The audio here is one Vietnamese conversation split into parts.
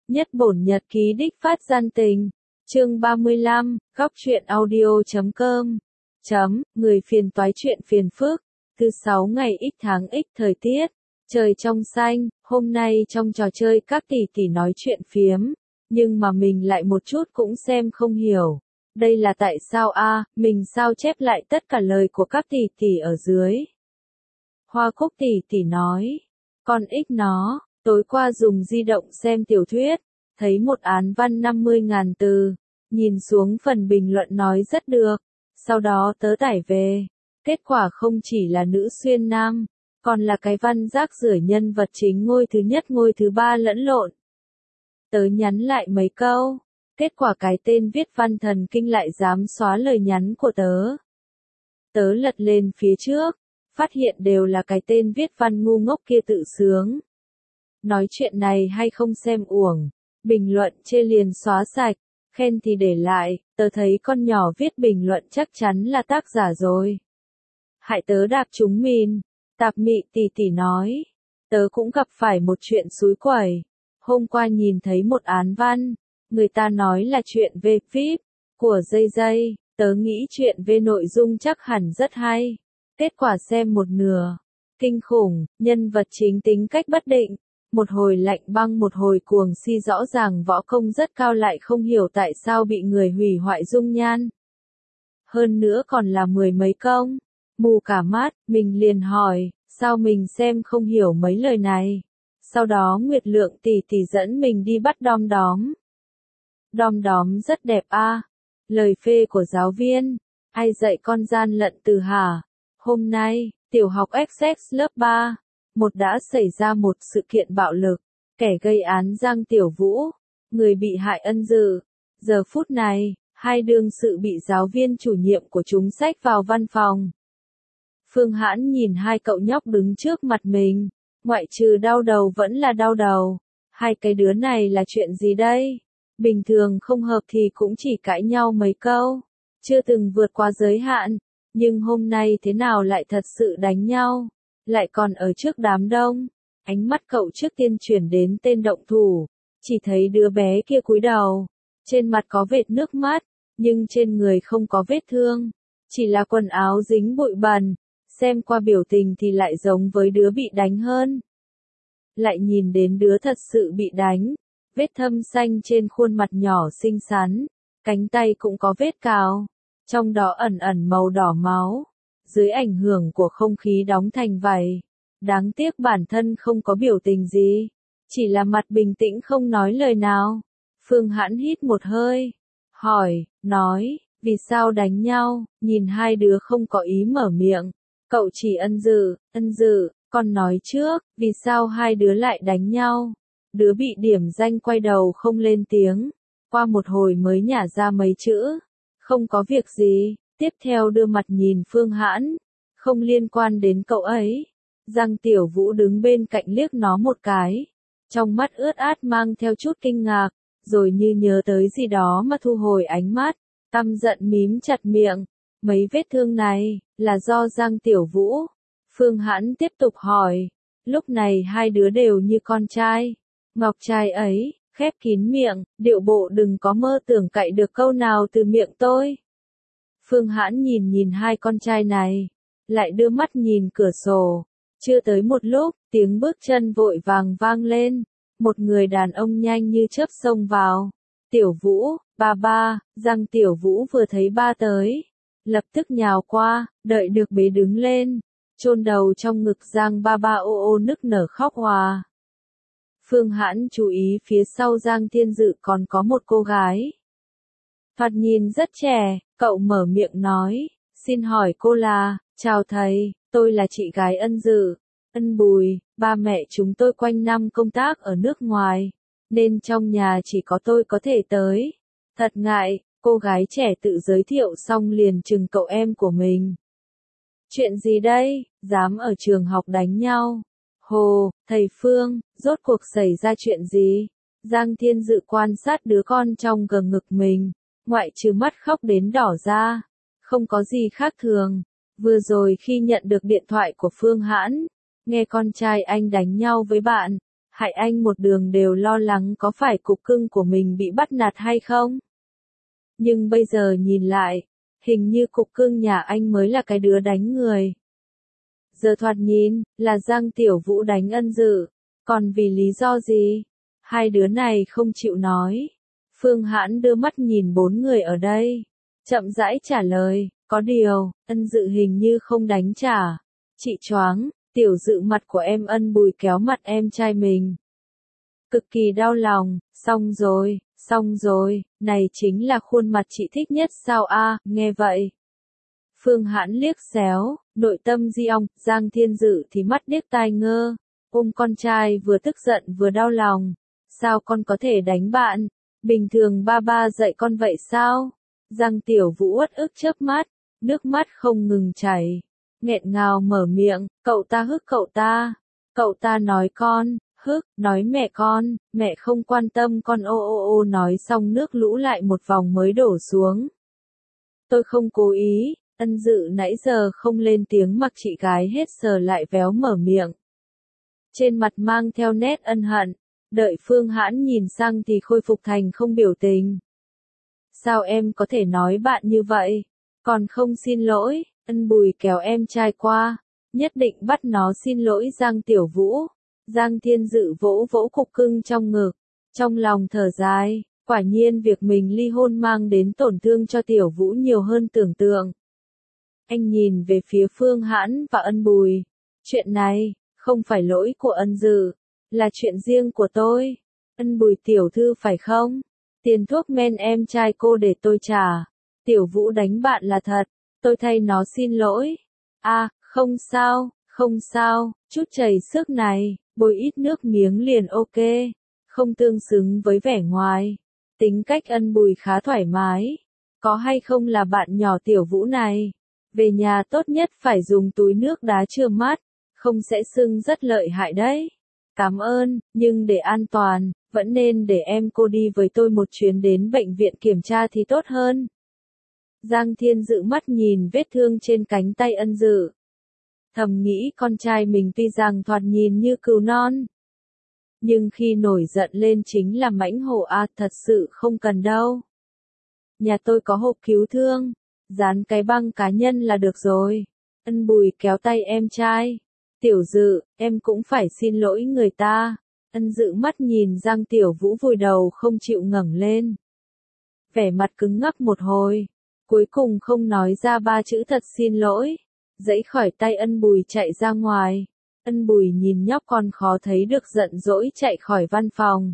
Nhất bổn nhật ký đích phát gian tình. Chương 35, góc truyện audio.com. Người phiền toái chuyện phiền phức. Thứ 6 ngày X tháng X thời tiết. Trời trong xanh, hôm nay trong trò chơi các tỷ tỷ nói chuyện phiếm. Nhưng mà mình lại một chút cũng xem không hiểu. Đây là tại sao mình sao chép lại tất cả lời của các tỷ tỷ ở dưới. Hoa Cúc tỷ tỷ nói. Con X nó. Tối qua dùng di động xem tiểu thuyết, thấy một án văn 50.000 từ, nhìn xuống phần bình luận nói rất được, sau đó tớ tải về, kết quả không chỉ là nữ xuyên nam, còn là cái văn rác rưởi nhân vật chính ngôi thứ nhất ngôi thứ ba lẫn lộn. Tớ nhắn lại mấy câu, kết quả cái tên viết văn thần kinh lại dám xóa lời nhắn của tớ. Tớ lật lên phía trước, phát hiện đều là cái tên viết văn ngu ngốc kia tự sướng. Nói chuyện này hay không xem uổng, bình luận chê liền xóa sạch, khen thì để lại, tớ thấy con nhỏ viết bình luận chắc chắn là tác giả rồi. Hại tớ đạp trúng mìn, tạp mị tỷ tỷ nói, tớ cũng gặp phải một chuyện xúi quẩy, hôm qua nhìn thấy một án văn, người ta nói là chuyện về phíp, của dây dây, tớ nghĩ chuyện về nội dung chắc hẳn rất hay, kết quả xem một nửa, kinh khủng, nhân vật chính tính cách bất định. Một hồi lạnh băng một hồi cuồng si rõ ràng võ công rất cao lại không hiểu tại sao bị người hủy hoại dung nhan. Hơn nữa còn là 10 mấy công, mù cả mắt, mình liền hỏi, sao mình xem không hiểu mấy lời này. Sau đó Nguyệt Lượng tỷ tỷ dẫn mình đi bắt Đom Đóm. Đom Đóm rất đẹp lời phê của giáo viên, ai dạy con gian lận từ hả? Hôm nay, tiểu học XX lớp 3. Đã xảy ra một sự kiện bạo lực, kẻ gây án Giang Tiểu Vũ, người bị hại Ân Dự. Giờ phút này, hai đương sự bị giáo viên chủ nhiệm của chúng xách vào văn phòng. Phương Hãn nhìn hai cậu nhóc đứng trước mặt mình, ngoại trừ đau đầu vẫn là đau đầu. Hai cái đứa này là chuyện gì đây? Bình thường không hợp thì cũng chỉ cãi nhau mấy câu, chưa từng vượt qua giới hạn, nhưng hôm nay thế nào lại thật sự đánh nhau? Lại còn ở trước đám đông. Ánh mắt cậu trước tiên chuyển đến tên động thủ, chỉ thấy đứa bé kia cúi đầu, trên mặt có vệt nước mắt, nhưng trên người không có vết thương, chỉ là quần áo dính bụi bẩn, xem qua biểu tình thì lại giống với đứa bị đánh hơn. Lại nhìn đến đứa thật sự bị đánh, vết thâm xanh trên khuôn mặt nhỏ xinh xắn, cánh tay cũng có vết cào, trong đó ẩn ẩn màu đỏ máu. Dưới ảnh hưởng của không khí đóng thành vảy. Đáng tiếc bản thân không có biểu tình gì. Chỉ là mặt bình tĩnh không nói lời nào. Phương Hãn hít một hơi. Hỏi, nói, vì sao đánh nhau? Nhìn hai đứa không có ý mở miệng. Cậu chỉ Ân Dự, con nói trước, vì sao hai đứa lại đánh nhau? Đứa bị điểm danh quay đầu không lên tiếng. Qua một hồi mới nhả ra mấy chữ. Không có việc gì. Tiếp theo đưa mặt nhìn Phương Hãn, không liên quan đến cậu ấy. Giang Tiểu Vũ đứng bên cạnh liếc nó một cái, trong mắt ướt át mang theo chút kinh ngạc, rồi như nhớ tới gì đó mà thu hồi ánh mắt, căm giận mím chặt miệng. Mấy vết thương này, là do Giang Tiểu Vũ. Phương Hãn tiếp tục hỏi, lúc này hai đứa đều như con trai. Ngọc trai ấy, khép kín miệng, điệu bộ đừng có mơ tưởng cậy được câu nào từ miệng tôi. Phương Hãn nhìn hai con trai này, lại đưa mắt nhìn cửa sổ. Chưa tới một lúc, tiếng bước chân vội vàng vang lên. Một người đàn ông nhanh như chớp xông vào. Tiểu Vũ, ba, Giang Tiểu Vũ vừa thấy ba tới. Lập tức nhào qua, đợi được bế đứng lên. Chôn đầu trong ngực Giang ba ô ô nức nở khóc hòa. Phương Hãn chú ý phía sau Giang Thiên Dự còn có một cô gái. Thoạt nhìn rất trẻ, cậu mở miệng nói, xin hỏi cô là, chào thầy, tôi là chị gái Ân Dự, Ân Bùi, ba mẹ chúng tôi quanh năm công tác ở nước ngoài, nên trong nhà chỉ có tôi có thể tới. Thật ngại, cô gái trẻ tự giới thiệu xong liền chừng cậu em của mình. Chuyện gì đây, dám ở trường học đánh nhau? Hồ, thầy Phương, rốt cuộc xảy ra chuyện gì? Giang Thiên Dự quan sát đứa con trong gầm ngực mình. Ngoại trừ mắt khóc đến đỏ ra, không có gì khác thường. Vừa rồi khi nhận được điện thoại của Phương Hãn, nghe con trai anh đánh nhau với bạn, hại anh một đường đều lo lắng có phải cục cưng của mình bị bắt nạt hay không. Nhưng bây giờ nhìn lại, hình như cục cưng nhà anh mới là cái đứa đánh người. Giờ thoạt nhìn, là Giang Tiểu Vũ đánh Ân Dự, còn vì lý do gì? Hai đứa này không chịu nói. Phương Hãn đưa mắt nhìn bốn người ở đây, chậm rãi trả lời, có điều, Ân Dự hình như không đánh trả. Chị choáng, Tiểu Dự mặt của em. Ân Bùi kéo mặt em trai mình. Cực kỳ đau lòng, xong rồi, này chính là khuôn mặt chị thích nhất sao a? Nghe vậy. Phương Hãn liếc xéo, nội tâm di ong, Giang Thiên Dự thì mắt điếc tai ngơ, ôm con trai vừa tức giận vừa đau lòng. Sao con có thể đánh bạn? Bình thường ba ba dạy con vậy sao? Giang Tiểu Vũ uất ức chớp mắt, nước mắt không ngừng chảy, nghẹn ngào mở miệng, cậu ta hức cậu ta nói con, hức, nói mẹ con, mẹ không quan tâm con ô nói xong nước lũ lại một vòng mới đổ xuống. Tôi không cố ý. Ân Dự nãy giờ không lên tiếng mặc chị gái hết giờ lại véo mở miệng. Trên mặt mang theo nét ân hận, đợi Phương Hãn nhìn sang thì khôi phục thành không biểu tình. Sao em có thể nói bạn như vậy? Còn không xin lỗi, Ân Bùi kéo em trai qua, nhất định bắt nó xin lỗi Giang Tiểu Vũ. Giang Thiên Dự vỗ vỗ cục cưng trong ngực, trong lòng thở dài, quả nhiên việc mình ly hôn mang đến tổn thương cho Tiểu Vũ nhiều hơn tưởng tượng. Anh nhìn về phía Phương Hãn và Ân Bùi. Chuyện này, không phải lỗi của Ân Dự, là chuyện riêng của tôi. Ân Bùi tiểu thư phải không? Tiền thuốc men em trai cô để tôi trả. Tiểu Vũ đánh bạn là thật, tôi thay nó xin lỗi. Không sao, chút chảy sức này, bôi ít nước miếng liền ok. Không tương xứng với vẻ ngoài. Tính cách Ân Bùi khá thoải mái. Có hay không là bạn nhỏ Tiểu Vũ này? Về nhà tốt nhất phải dùng túi nước đá chừa mắt, không sẽ sưng rất lợi hại đấy. Cảm ơn, nhưng để an toàn, vẫn nên để em cô đi với tôi một chuyến đến bệnh viện kiểm tra thì tốt hơn. Giang Thiên Dự mắt nhìn vết thương trên cánh tay Ân Dự. Thầm nghĩ con trai mình tuy rằng thoạt nhìn như cừu non, nhưng khi nổi giận lên chính là mãnh hổ thật sự không cần đâu. Nhà tôi có hộp cứu thương. Dán cái băng cá nhân là được rồi. Ân Bùi kéo tay em trai. Tiểu Dự, em cũng phải xin lỗi người ta. Ân Dự mắt nhìn Giang Tiểu Vũ vùi đầu không chịu ngẩng lên. Vẻ mặt cứng ngắc một hồi. Cuối cùng không nói ra ba chữ thật xin lỗi. Giãy khỏi tay Ân Bùi chạy ra ngoài. Ân Bùi nhìn nhóc con khó thấy được giận dỗi chạy khỏi văn phòng.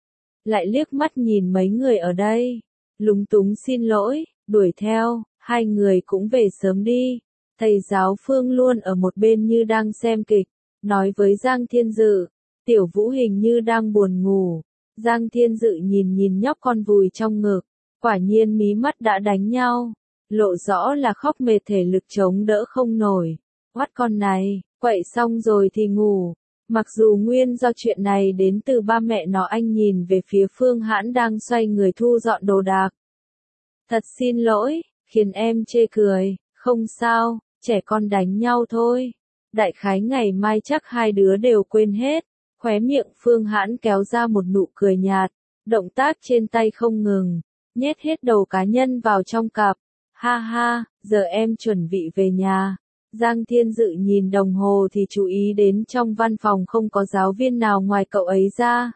Lại liếc mắt nhìn mấy người ở đây. Lúng túng xin lỗi, đuổi theo. Hai người cũng về sớm đi. Thầy giáo Phương luôn ở một bên như đang xem kịch, nói với Giang Thiên Dự, Tiểu Vũ hình như đang buồn ngủ. Giang Thiên Dự nhìn nhóc con vùi trong ngực, quả nhiên mí mắt đã đánh nhau, lộ rõ là khóc mệt thể lực chống đỡ không nổi. Oát con này, quậy xong rồi thì ngủ. Mặc dù nguyên do chuyện này đến từ ba mẹ nó. Anh nhìn về phía Phương Hãn đang xoay người thu dọn đồ đạc. Thật xin lỗi. Khiến em chê cười, không sao, trẻ con đánh nhau thôi. Đại khái ngày mai chắc hai đứa đều quên hết. Khóe miệng Phương Hãn kéo ra một nụ cười nhạt, động tác trên tay không ngừng, nhét hết đầu cá nhân vào trong cặp. Ha ha, giờ em chuẩn bị về nhà. Giang Thiên Dự nhìn đồng hồ thì chú ý đến trong văn phòng không có giáo viên nào ngoài cậu ấy ra.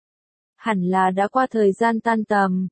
Hẳn là đã qua thời gian tan tầm.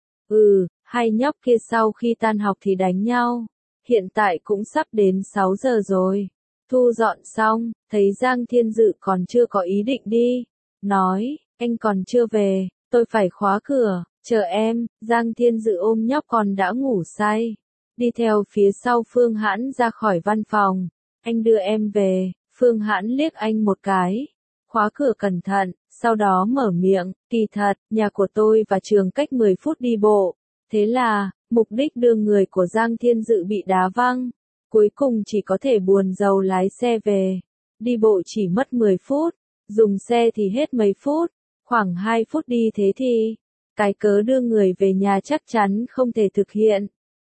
Hai nhóc kia sau khi tan học thì đánh nhau. Hiện tại cũng sắp đến 6 giờ rồi. Thu dọn xong, thấy Giang Thiên Dự còn chưa có ý định đi. Nói, anh còn chưa về, tôi phải khóa cửa, chờ em. Giang Thiên Dự ôm nhóc con đã ngủ say. Đi theo phía sau Phương Hãn ra khỏi văn phòng. Anh đưa em về. Phương Hãn liếc anh một cái. Khóa cửa cẩn thận, sau đó mở miệng, kỳ thật, nhà của tôi và trường cách 10 phút đi bộ. Thế là, mục đích đưa người của Giang Thiên Dự bị đá văng. Cuối cùng chỉ có thể buồn rầu lái xe về. Đi bộ chỉ mất 10 phút, dùng xe thì hết mấy phút, khoảng 2 phút đi thế thì, cái cớ đưa người về nhà chắc chắn không thể thực hiện.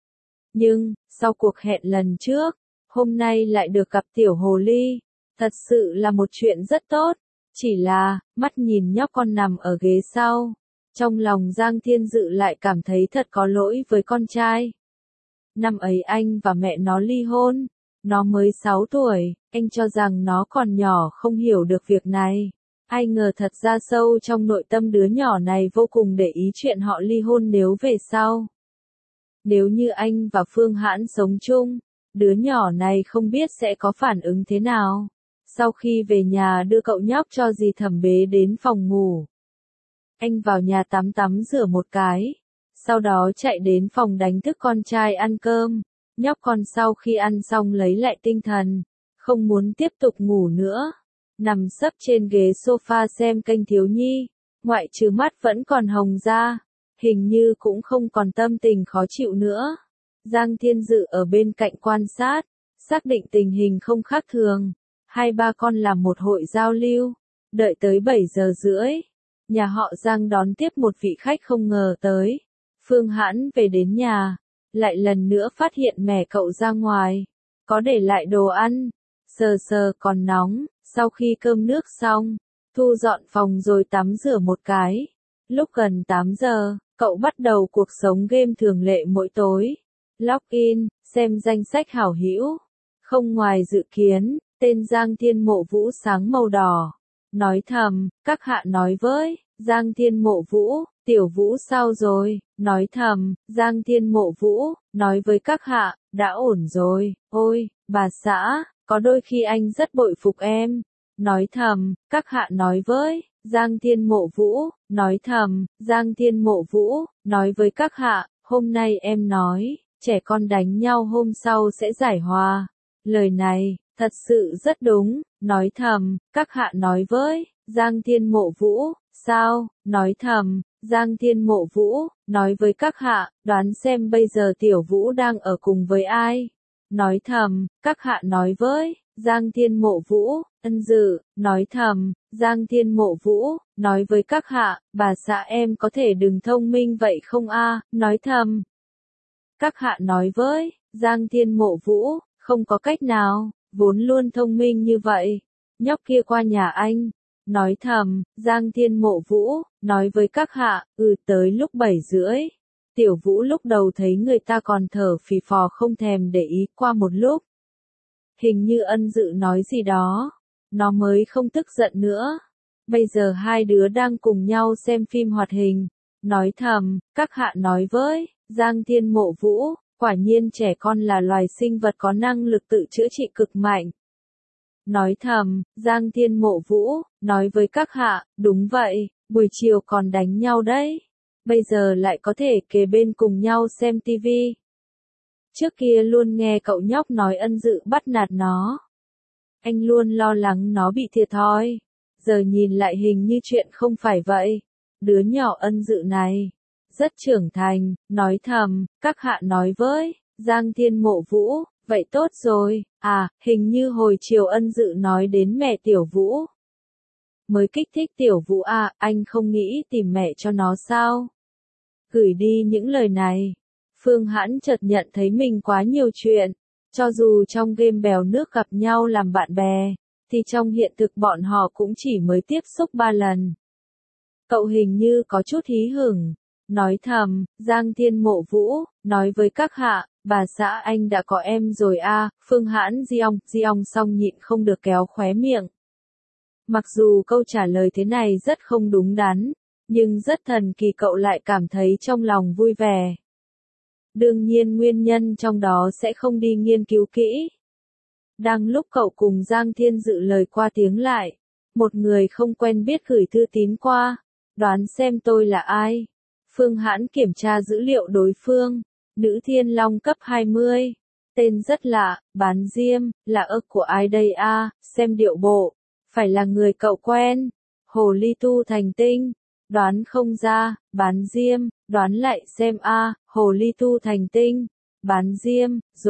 Nhưng, sau cuộc hẹn lần trước, hôm nay lại được gặp tiểu hồ ly, thật sự là một chuyện rất tốt. Chỉ là, mắt nhìn nhóc con nằm ở ghế sau. Trong lòng Giang Thiên Dự lại cảm thấy thật có lỗi với con trai. Năm ấy anh và mẹ nó ly hôn. Nó mới 6 tuổi, anh cho rằng nó còn nhỏ không hiểu được việc này. Ai ngờ thật ra sâu trong nội tâm đứa nhỏ này vô cùng để ý chuyện họ ly hôn nếu về sau. Nếu như anh và Phương Hãn sống chung, đứa nhỏ này không biết sẽ có phản ứng thế nào. Sau khi về nhà đưa cậu nhóc cho dì Thẩm bế đến phòng ngủ. Anh vào nhà tắm rửa một cái. Sau đó chạy đến phòng đánh thức con trai ăn cơm. Nhóc con sau khi ăn xong lấy lại tinh thần. Không muốn tiếp tục ngủ nữa. Nằm sấp trên ghế sofa xem kênh thiếu nhi. Ngoại trừ mắt vẫn còn hồng ra. Hình như cũng không còn tâm tình khó chịu nữa. Giang Thiên Dự ở bên cạnh quan sát. Xác định tình hình không khác thường. Hai ba con làm một hội giao lưu. Đợi tới 7:30. Nhà họ Giang đón tiếp một vị khách không ngờ tới. Phương Hãn về đến nhà. Lại lần nữa phát hiện mẹ cậu ra ngoài. Có để lại đồ ăn. Sờ sờ còn nóng. Sau khi cơm nước xong. Thu dọn phòng rồi tắm rửa một cái. Lúc gần 8 giờ, cậu bắt đầu cuộc sống game thường lệ mỗi tối. Login, xem danh sách hảo hữu. Không ngoài dự kiến, tên Giang Thiên Mộ Vũ sáng màu đỏ. Nói thầm, các hạ nói với, Giang Thiên Mộ Vũ, Tiểu Vũ sao rồi, nói thầm, Giang Thiên Mộ Vũ, nói với các hạ, đã ổn rồi, ôi, bà xã, có đôi khi anh rất bội phục em. Nói thầm, các hạ nói với, Giang Thiên Mộ Vũ, nói thầm, Giang Thiên Mộ Vũ, nói với các hạ, hôm nay em nói, trẻ con đánh nhau hôm sau sẽ giải hòa. Lời này, thật sự rất đúng, nói thầm, các hạ nói với, Giang Thiên Mộ Vũ, sao, nói thầm, Giang Thiên Mộ Vũ, nói với các hạ, đoán xem bây giờ Tiểu Vũ đang ở cùng với ai. Nói thầm, các hạ nói với, Giang Thiên Mộ Vũ, Ân Dự, nói thầm, Giang Thiên Mộ Vũ, nói với các hạ, bà xã em có thể đừng thông minh vậy không a? Nói thầm. Các hạ nói với, Giang Thiên Mộ Vũ, không có cách nào, vốn luôn thông minh như vậy. Nhóc kia qua nhà anh. Nói thầm, Giang Thiên Mộ Vũ, nói với các hạ, tới lúc 7:30. Tiểu Vũ lúc đầu thấy người ta còn thở phì phò không thèm để ý qua một lúc. Hình như Ân Dự nói gì đó. Nó mới không tức giận nữa. Bây giờ hai đứa đang cùng nhau xem phim hoạt hình. Nói thầm, các hạ nói với, Giang Thiên Mộ Vũ, quả nhiên trẻ con là loài sinh vật có năng lực tự chữa trị cực mạnh. Nói thầm, Giang Thiên Mộ Vũ, nói với các hạ, đúng vậy, buổi chiều còn đánh nhau đấy. Bây giờ lại có thể kề bên cùng nhau xem tivi. Trước kia luôn nghe cậu nhóc nói Ân Dự bắt nạt nó. Anh luôn lo lắng nó bị thiệt thòi. Giờ nhìn lại hình như chuyện không phải vậy. Đứa nhỏ Ân Dự này, rất trưởng thành, nói thầm, các hạ nói với, Giang Thiên Mộ Vũ, vậy tốt rồi, hình như hồi chiều Ân Dự nói đến mẹ Tiểu Vũ. Mới kích thích Tiểu Vũ anh không nghĩ tìm mẹ cho nó sao? Gửi đi những lời này. Phương Hãn chợt nhận thấy mình quá nhiều chuyện. Cho dù trong game bèo nước gặp nhau làm bạn bè, thì trong hiện thực bọn họ cũng chỉ mới tiếp xúc 3 lần. Cậu hình như có chút hí hửng. Nói thầm, Giang Thiên Mộ Vũ, nói với các hạ, bà xã anh đã có em rồi Phương Hãn Giong xong nhịn không được kéo khóe miệng. Mặc dù câu trả lời thế này rất không đúng đắn, nhưng rất thần kỳ cậu lại cảm thấy trong lòng vui vẻ. Đương nhiên nguyên nhân trong đó sẽ không đi nghiên cứu kỹ. Đang lúc cậu cùng Giang Thiên Dự lời qua tiếng lại, một người không quen biết gửi thư tín qua, đoán xem tôi là ai. Phương Hãn kiểm tra dữ liệu đối phương, nữ thiên long cấp 20, tên rất lạ, bán diêm, là của ai đây xem điệu bộ, phải là người cậu quen, hồ ly tu thành tinh, đoán không ra, bán diêm, đoán lại xem hồ ly tu thành tinh, bán diêm,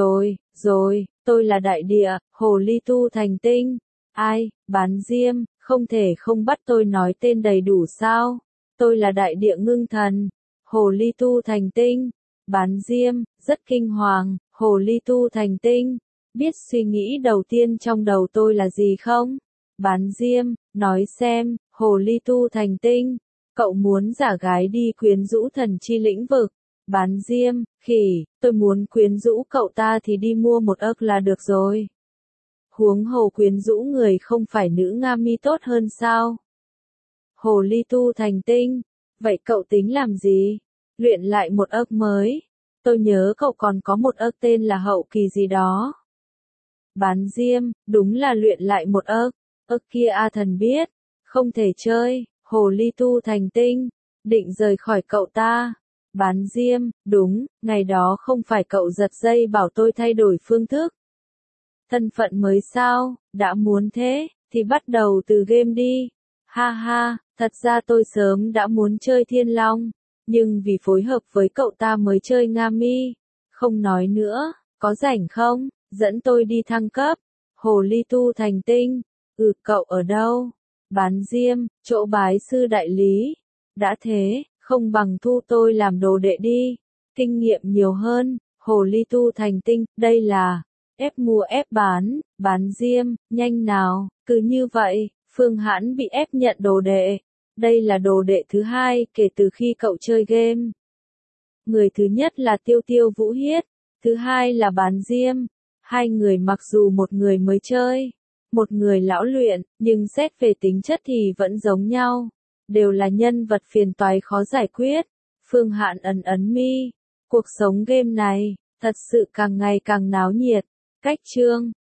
rồi, tôi là đại địa, hồ ly tu thành tinh, ai, bán diêm, không thể không bắt tôi nói tên đầy đủ sao, tôi là đại địa ngưng thần, hồ ly tu thành tinh, bán diêm, rất kinh hoàng, hồ ly tu thành tinh, biết suy nghĩ đầu tiên trong đầu tôi là gì không? Bán diêm, nói xem, hồ ly tu thành tinh, cậu muốn giả gái đi quyến rũ thần chi lĩnh vực. Bán diêm, khỉ, tôi muốn quyến rũ cậu ta thì đi mua một ức là được rồi. Huống hồ quyến rũ người không phải nữ nga mi tốt hơn sao? Hồ ly tu thành tinh, vậy cậu tính làm gì? Luyện lại một ức mới. Tôi nhớ cậu còn có một ức tên là hậu kỳ gì đó. Bán diêm, đúng là luyện lại một ức kia A Thần biết, không thể chơi, hồ ly tu thành tinh, định rời khỏi cậu ta. Bán diêm, đúng, ngày đó không phải cậu giật dây bảo tôi thay đổi phương thức. Thân phận mới sao, đã muốn thế, thì bắt đầu từ game đi. Ha ha, thật ra tôi sớm đã muốn chơi Thiên Long, nhưng vì phối hợp với cậu ta mới chơi Nga Mi. Không nói nữa, có rảnh không, dẫn tôi đi thăng cấp. Hồ ly tu thành tinh, cậu ở đâu? Bán diêm, chỗ bái sư đại lý. Đã thế, không bằng thu tôi làm đồ đệ đi. Kinh nghiệm nhiều hơn, hồ ly tu thành tinh, đây là ép mua ép bán diêm, nhanh nào, cứ như vậy, Phương Hãn bị ép nhận đồ đệ. Đây là đồ đệ thứ hai kể từ khi cậu chơi game. Người thứ nhất là Tiêu Tiêu Vũ Hiết, thứ hai là Bán Diêm. Hai người mặc dù một người mới chơi, một người lão luyện, nhưng xét về tính chất thì vẫn giống nhau. Đều là nhân vật phiền toái khó giải quyết. Phương Hãn ấn ấn mi. Cuộc sống game này, thật sự càng ngày càng náo nhiệt. Cách chương